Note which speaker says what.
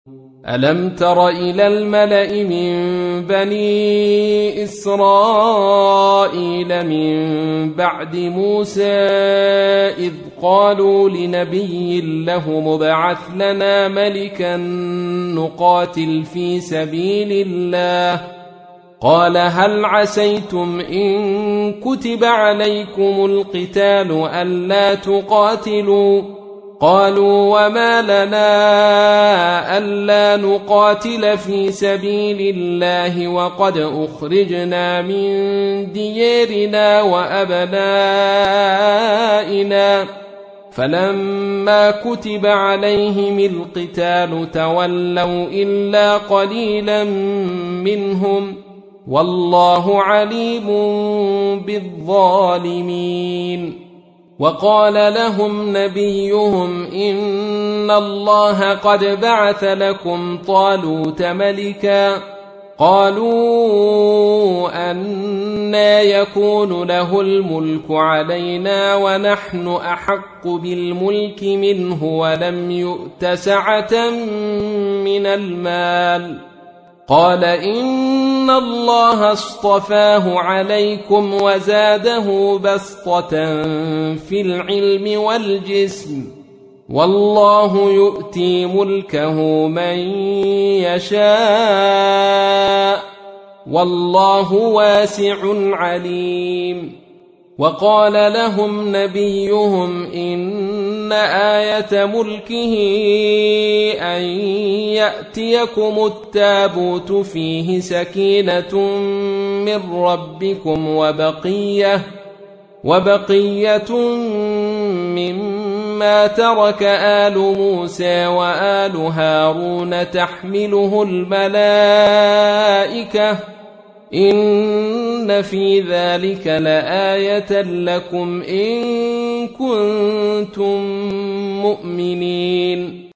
Speaker 1: ألم تر إلى الملأ من بني إسرائيل من بعد موسى إذ قالوا لنبي له مبعث لنا ملكا نقاتل في سبيل الله قال هل عسيتم إن كتب عليكم القتال ألا تقاتلوا قالوا وما لنا ألا نقاتل في سبيل الله وقد أخرجنا من ديارنا وأبنائنا فلما كتب عليهم القتال تولوا إلا قليلا منهم والله عليم بالظالمين وقال لهم نبيهم إن الله قد بعث لكم طالوت ملكا قالوا أنى يكون له الملك علينا ونحن أحق بالملك منه ولم يؤت سعة من المال قال إن الله اصطفاه عليكم وزاده بسطة في العلم والجسم والله يؤتي ملكه من يشاء والله واسع عليم وقال لهم نبيهم إن آية ملكه أن يأتيكم التابوت فيه سكينة من ربكم وبقية مما ترك آل موسى وآل هارون تحمله الملائكة إن في ذلك لآية لكم إن كنتم مؤمنين